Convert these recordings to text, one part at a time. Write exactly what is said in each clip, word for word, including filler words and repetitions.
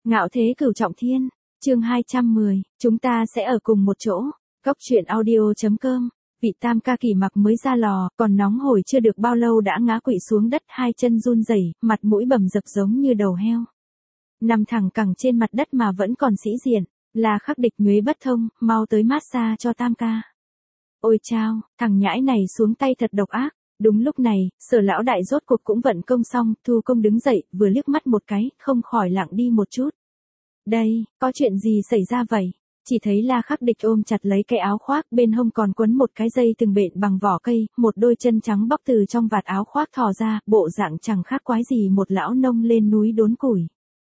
Ngạo thế cửu trọng thiên, chương hai trăm mười, chúng ta sẽ ở cùng một chỗ. Góc truyện audio.com, vị tam ca Kỷ Mặc mới ra lò, còn nóng hổi chưa được bao lâu đã ngã quỵ xuống đất, hai chân run rẩy, mặt mũi bầm dập giống như đầu heo. Nằm thẳng cẳng trên mặt đất mà vẫn còn sĩ diện, là Khắc Địch nhuế bất thông, mau tới massage cho tam ca. Ôi chao, thằng nhãi này xuống tay thật độc ác. Đúng lúc này, Sở lão đại rốt cuộc cũng vận công xong, thu công đứng dậy, vừa liếc mắt một cái, không khỏi lặng đi một chút. Đây, có chuyện gì xảy ra vậy? Chỉ thấy La Khắc Địch ôm chặt lấy cái áo khoác, bên hông còn quấn một cái dây từng bện bằng vỏ cây, một đôi chân trắng bóc từ trong vạt áo khoác thò ra, bộ dạng chẳng khác quái gì một lão nông lên núi đốn củi.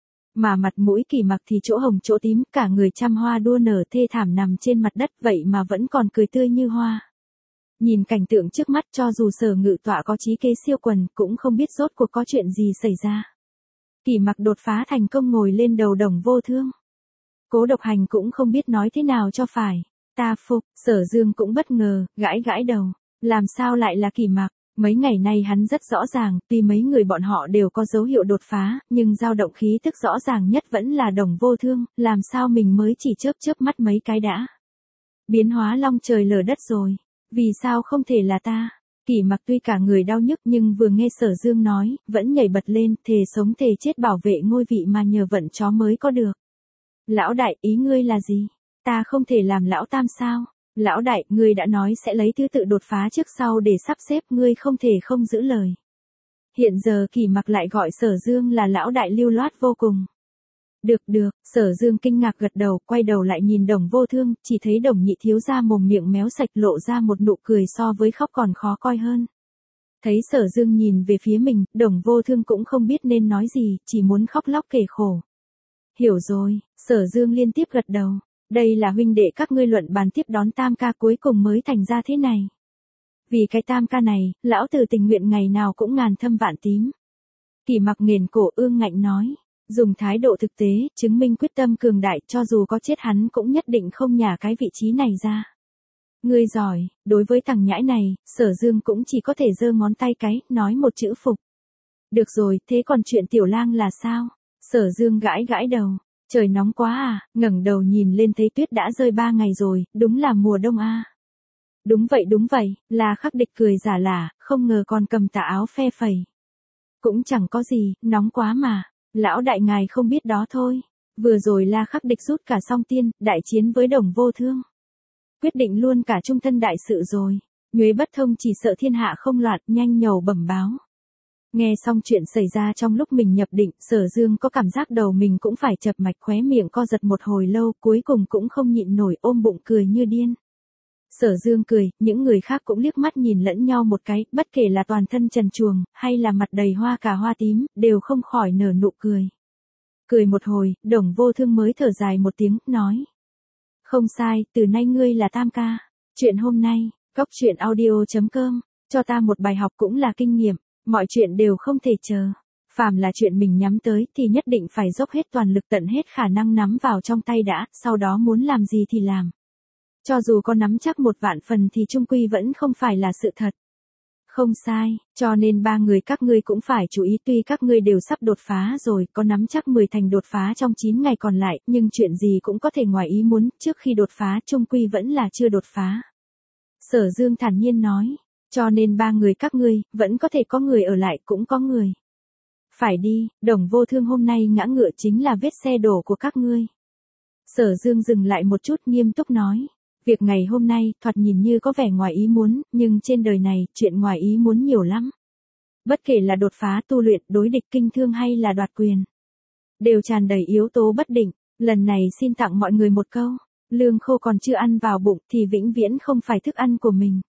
Mà mặt mũi Kỷ Mặc thì chỗ hồng chỗ tím, cả người trăm hoa đua nở thê thảm nằm trên mặt đất, vậy mà vẫn còn cười tươi như hoa. Nhìn cảnh tượng trước mắt, cho dù Sở Ngự Tọa có trí kế siêu quần, cũng không biết rốt cuộc có chuyện gì xảy ra. Kỷ Mặc đột phá thành công ngồi lên đầu Đồng Vô Thương. Cố Độc Hành cũng không biết nói thế nào cho phải. Ta phục, Sở Dương cũng bất ngờ, gãi gãi đầu. Làm sao lại là Kỷ Mặc? Mấy ngày nay hắn rất rõ ràng, tuy mấy người bọn họ đều có dấu hiệu đột phá, nhưng dao động khí tức rõ ràng nhất vẫn là Đồng Vô Thương, làm sao mình mới chỉ chớp chớp mắt mấy cái đã. Biến hóa long trời lở đất rồi. Vì sao không thể là ta? Kỷ Mặc tuy cả người đau nhức nhưng vừa nghe Sở Dương nói, vẫn nhảy bật lên, thề sống thề chết bảo vệ ngôi vị mà nhờ vận chó mới có được. Lão đại, ý ngươi là gì? Ta không thể làm lão tam sao? Lão đại, ngươi đã nói sẽ lấy thứ tự đột phá trước sau để sắp xếp, ngươi không thể không giữ lời. Hiện giờ Kỷ Mặc lại gọi Sở Dương là lão đại lưu loát vô cùng. Được được, Sở Dương kinh ngạc gật đầu, quay đầu lại nhìn Đồng Vô Thương, chỉ thấy Đồng nhị thiếu ra mồm miệng méo sạch lộ ra một nụ cười so với khóc còn khó coi hơn. Thấy Sở Dương nhìn về phía mình, Đồng Vô Thương cũng không biết nên nói gì, chỉ muốn khóc lóc kể khổ. Hiểu rồi, Sở Dương liên tiếp gật đầu, đây là huynh đệ các ngươi luận bàn tiếp đón tam ca cuối cùng mới thành ra thế này. Vì cái tam ca này, lão tử tình nguyện ngày nào cũng ngàn thâm vạn tím. Kỷ Mặc nghền cổ ương ngạnh nói. Dùng thái độ thực tế, chứng minh quyết tâm cường đại, cho dù có chết hắn cũng nhất định không nhả cái vị trí này ra. Ngươi giỏi, đối với thằng nhãi này, Sở Dương cũng chỉ có thể giơ ngón tay cái, nói một chữ phục. Được rồi, thế còn chuyện Tiểu Lang là sao? Sở Dương gãi gãi đầu, trời nóng quá à, ngẩng đầu nhìn lên thấy tuyết đã rơi ba ngày rồi, đúng là mùa đông a. À. Đúng vậy đúng vậy, La Khắc Địch cười giả lả, không ngờ còn cầm tà áo phe phẩy. Cũng chẳng có gì, nóng quá mà. Lão đại ngài không biết đó thôi. Vừa rồi La Khắc Địch rút cả song tiên, đại chiến với Đồng Vô Thương. Quyết định luôn cả trung thân đại sự rồi. Nhuế bất thông chỉ sợ thiên hạ không loạn, nhanh nhầu bẩm báo. Nghe xong chuyện xảy ra trong lúc mình nhập định, Sở Dương có cảm giác đầu mình cũng phải chập mạch, khóe miệng co giật một hồi lâu, cuối cùng cũng không nhịn nổi ôm bụng cười như điên. Sở Dương cười, những người khác cũng liếc mắt nhìn lẫn nhau một cái, bất kể là toàn thân trần truồng, hay là mặt đầy hoa cà hoa tím, đều không khỏi nở nụ cười. Cười một hồi, Đồng Vô Thương mới thở dài một tiếng, nói. Không sai, từ nay ngươi là tam ca. Chuyện hôm nay, góc truyện audio.com, cho ta một bài học cũng là kinh nghiệm, mọi chuyện đều không thể chờ. Phàm là chuyện mình nhắm tới thì nhất định phải dốc hết toàn lực tận hết khả năng nắm vào trong tay đã, sau đó muốn làm gì thì làm. Cho dù có nắm chắc một vạn phần thì chung quy vẫn không phải là sự thật. Không sai, cho nên ba người các ngươi cũng phải chú ý, tuy các ngươi đều sắp đột phá rồi, có nắm chắc mười thành đột phá trong chín ngày còn lại, nhưng chuyện gì cũng có thể ngoài ý muốn, trước khi đột phá chung quy vẫn là chưa đột phá. Sở Dương thản nhiên nói, cho nên ba người các ngươi, vẫn có thể có người ở lại cũng có người. Phải đi, Đồng Vô Thương hôm nay ngã ngựa chính là vết xe đổ của các ngươi. Sở Dương dừng lại một chút nghiêm túc nói. Việc ngày hôm nay, thoạt nhìn như có vẻ ngoài ý muốn, nhưng trên đời này, chuyện ngoài ý muốn nhiều lắm. Bất kể là đột phá tu luyện, đối địch kinh thương hay là đoạt quyền. Đều tràn đầy yếu tố bất định, lần này xin tặng mọi người một câu, lương khô còn chưa ăn vào bụng thì vĩnh viễn không phải thức ăn của mình.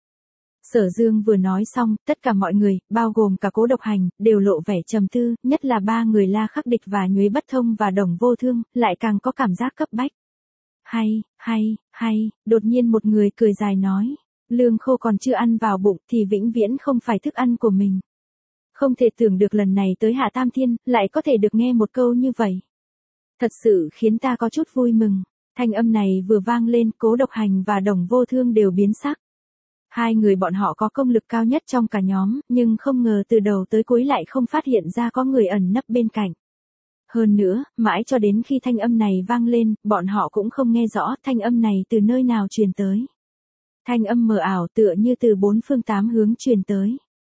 Sở Dương vừa nói xong, tất cả mọi người, bao gồm cả Cố Độc Hành, đều lộ vẻ trầm tư, nhất là ba người La Khắc Địch và Nhuế Bất Thông và Đồng Vô Thương, lại càng có cảm giác cấp bách. Hay, hay, hay, đột nhiên một người cười dài nói, lương khô còn chưa ăn vào bụng thì vĩnh viễn không phải thức ăn của mình. Không thể tưởng được lần này tới Hạ Tam Thiên, lại có thể được nghe một câu như vậy. Thật sự khiến ta có chút vui mừng. Thanh âm này vừa vang lên, Cố Độc Hành và Đồng Vô Thương đều biến sắc. Hai người bọn họ có công lực cao nhất trong cả nhóm, nhưng không ngờ từ đầu tới cuối lại không phát hiện ra có người ẩn nấp bên cạnh. Hơn nữa, mãi cho đến khi thanh âm này vang lên, bọn họ cũng không nghe rõ thanh âm này từ nơi nào truyền tới. Thanh âm mờ ảo tựa như từ bốn phương tám hướng truyền tới.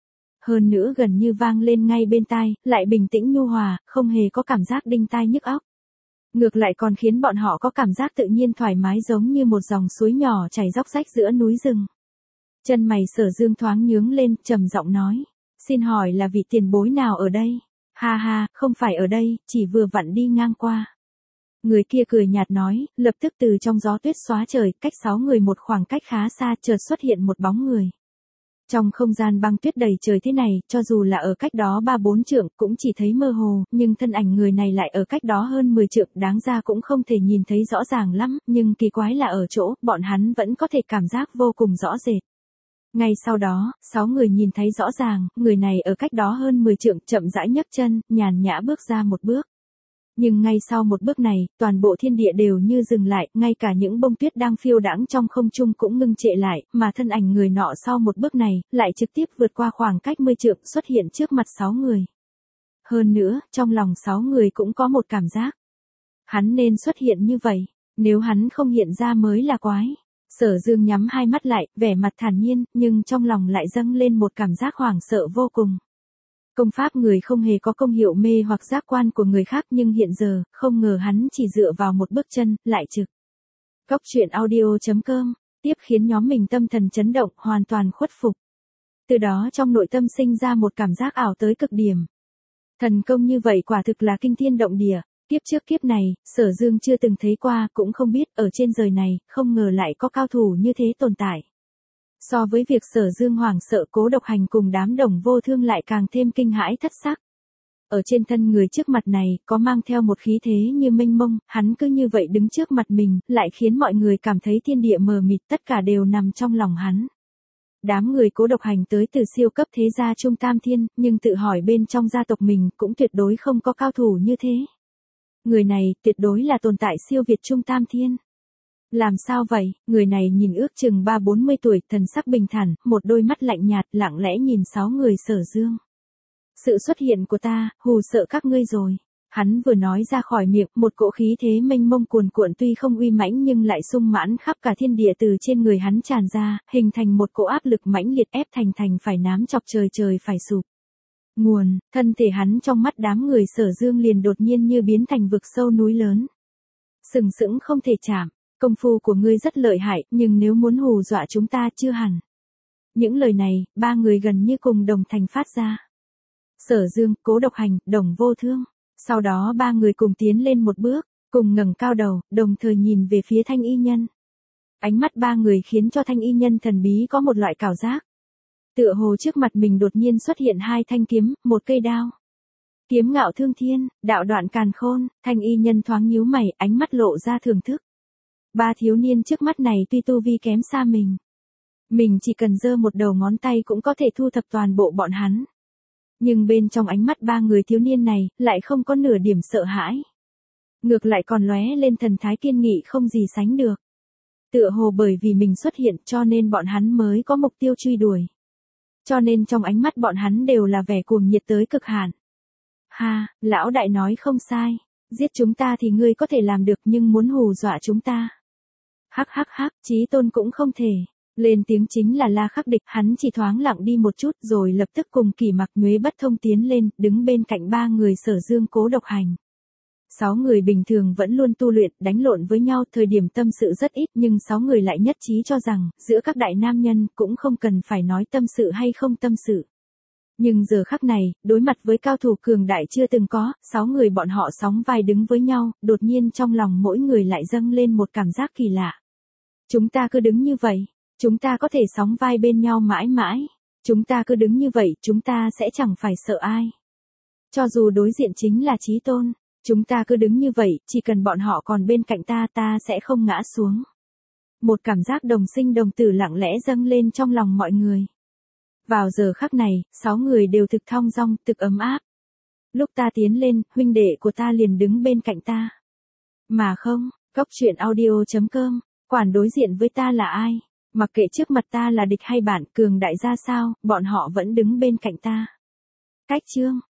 Hơn nữa gần như vang lên ngay bên tai, lại bình tĩnh nhu hòa, không hề có cảm giác đinh tai nhức óc. Ngược lại còn khiến bọn họ có cảm giác tự nhiên thoải mái giống như một dòng suối nhỏ chảy róc rách giữa núi rừng. Chân mày Sở Dương thoáng nhướng lên, trầm giọng nói. Xin hỏi là vị tiền bối nào ở đây? Ha ha, không phải ở đây, chỉ vừa vặn đi ngang qua. Người kia cười nhạt nói, lập tức từ trong gió tuyết xóa trời, cách sáu người một khoảng cách khá xa, chợt xuất hiện một bóng người. Trong không gian băng tuyết đầy trời thế này, cho dù là ở cách đó ba bốn trượng, cũng chỉ thấy mơ hồ, nhưng thân ảnh người này lại ở cách đó hơn mười trượng, đáng ra cũng không thể nhìn thấy rõ ràng lắm, nhưng kỳ quái là ở chỗ, bọn hắn vẫn có thể cảm giác vô cùng rõ rệt. Ngay sau đó, sáu người nhìn thấy rõ ràng, người này ở cách đó hơn mười trượng, chậm rãi nhấc chân, nhàn nhã bước ra một bước. Nhưng ngay sau một bước này, toàn bộ thiên địa đều như dừng lại, ngay cả những bông tuyết đang phiêu đãng trong không trung cũng ngưng trệ lại, mà thân ảnh người nọ sau một bước này, lại trực tiếp vượt qua khoảng cách mười trượng xuất hiện trước mặt sáu người. Hơn nữa, trong lòng sáu người cũng có một cảm giác. Hắn nên xuất hiện như vậy, nếu hắn không hiện ra mới là quái. Sở Dương nhắm hai mắt lại, vẻ mặt thản nhiên, nhưng trong lòng lại dâng lên một cảm giác hoảng sợ vô cùng. Công pháp người không hề có công hiệu mê hoặc giác quan của người khác, nhưng hiện giờ, không ngờ hắn chỉ dựa vào một bước chân, lại trực. Góc truyện audio chấm com, tiếp khiến nhóm mình tâm thần chấn động, hoàn toàn khuất phục. Từ đó trong nội tâm sinh ra một cảm giác ảo tới cực điểm. Thần công như vậy quả thực là kinh thiên động địa. Kiếp trước kiếp này, Sở Dương chưa từng thấy qua, cũng không biết, ở trên đời này, không ngờ lại có cao thủ như thế tồn tại. So với việc Sở Dương hoảng sợ, Cố Độc Hành cùng đám Đồng Vô Thương lại càng thêm kinh hãi thất sắc. Ở trên thân người trước mặt này, có mang theo một khí thế như mênh mông, hắn cứ như vậy đứng trước mặt mình, lại khiến mọi người cảm thấy thiên địa mờ mịt, tất cả đều nằm trong lòng hắn. Đám người Cố Độc Hành tới từ siêu cấp thế gia Trung Tam Thiên, nhưng tự hỏi bên trong gia tộc mình cũng tuyệt đối không có cao thủ như thế. Người này, tuyệt đối là tồn tại siêu việt Trung Tam Thiên. Làm sao vậy? Người này nhìn ước chừng ba bốn mươi tuổi, thần sắc bình thản, một đôi mắt lạnh nhạt, lặng lẽ nhìn sáu người Sở Dương. Sự xuất hiện của ta, hù sợ các ngươi rồi. Hắn vừa nói ra khỏi miệng, một cỗ khí thế mênh mông cuồn cuộn tuy không uy mãnh nhưng lại sung mãn khắp cả thiên địa từ trên người hắn tràn ra, hình thành một cỗ áp lực mãnh liệt ép thành thành phải nám chọc trời trời phải sụp. Nguồn, thân thể hắn trong mắt đám người Sở Dương liền đột nhiên như biến thành vực sâu núi lớn. Sừng sững không thể chạm, công phu của ngươi rất lợi hại, nhưng nếu muốn hù dọa chúng ta chưa hẳn. Những lời này, ba người gần như cùng đồng thanh phát ra. Sở Dương, Cố Độc Hành, Đồng Vô Thương. Sau đó ba người cùng tiến lên một bước, cùng ngẩng cao đầu, đồng thời nhìn về phía Thanh Y Nhân. Ánh mắt ba người khiến cho Thanh Y Nhân thần bí có một loại cảm giác. Tựa hồ trước mặt mình đột nhiên xuất hiện hai thanh kiếm, một cây đao. Kiếm ngạo thương thiên, đạo đoạn càn khôn, Thanh Y Nhân thoáng nhíu mày, ánh mắt lộ ra thưởng thức. Ba thiếu niên trước mắt này tuy tu vi kém xa mình. Mình chỉ cần giơ một đầu ngón tay cũng có thể thu thập toàn bộ bọn hắn. Nhưng bên trong ánh mắt ba người thiếu niên này, lại không có nửa điểm sợ hãi. Ngược lại còn lóe lên thần thái kiên nghị không gì sánh được. Tựa hồ bởi vì mình xuất hiện cho nên bọn hắn mới có mục tiêu truy đuổi. Cho nên trong ánh mắt bọn hắn đều là vẻ cuồng nhiệt tới cực hạn. Ha, lão đại nói không sai. Giết chúng ta thì ngươi có thể làm được nhưng muốn hù dọa chúng ta. Hắc hắc hắc, Chí Tôn cũng không thể. Lên tiếng chính là La Khắc Địch, hắn chỉ thoáng lặng đi một chút rồi lập tức cùng Kỷ Mặc Nhuế Bất Thông tiến lên, đứng bên cạnh ba người Sở Dương, Cố Độc Hành. Sáu người bình thường vẫn luôn tu luyện, đánh lộn với nhau, thời điểm tâm sự rất ít, nhưng sáu người lại nhất trí cho rằng, giữa các đại nam nhân, cũng không cần phải nói tâm sự hay không tâm sự. Nhưng giờ khắc này, đối mặt với cao thủ cường đại chưa từng có, sáu người bọn họ sóng vai đứng với nhau, đột nhiên trong lòng mỗi người lại dâng lên một cảm giác kỳ lạ. Chúng ta cứ đứng như vậy, chúng ta có thể sóng vai bên nhau mãi mãi. Chúng ta cứ đứng như vậy, chúng ta sẽ chẳng phải sợ ai. Cho dù đối diện chính là Chí Tôn, chúng ta cứ đứng như vậy, chỉ cần bọn họ còn bên cạnh ta, ta sẽ không ngã xuống. Một cảm giác đồng sinh đồng tử lặng lẽ dâng lên trong lòng mọi người. Vào giờ khắc này, sáu người đều thực thong dong, thực ấm áp. Lúc ta tiến lên, huynh đệ của ta liền đứng bên cạnh ta. Mà không, góc truyện audio chấm com, quản đối diện với ta là ai? Mặc kệ trước mặt ta là địch hay bạn, cường đại ra sao, bọn họ vẫn đứng bên cạnh ta. Cách chương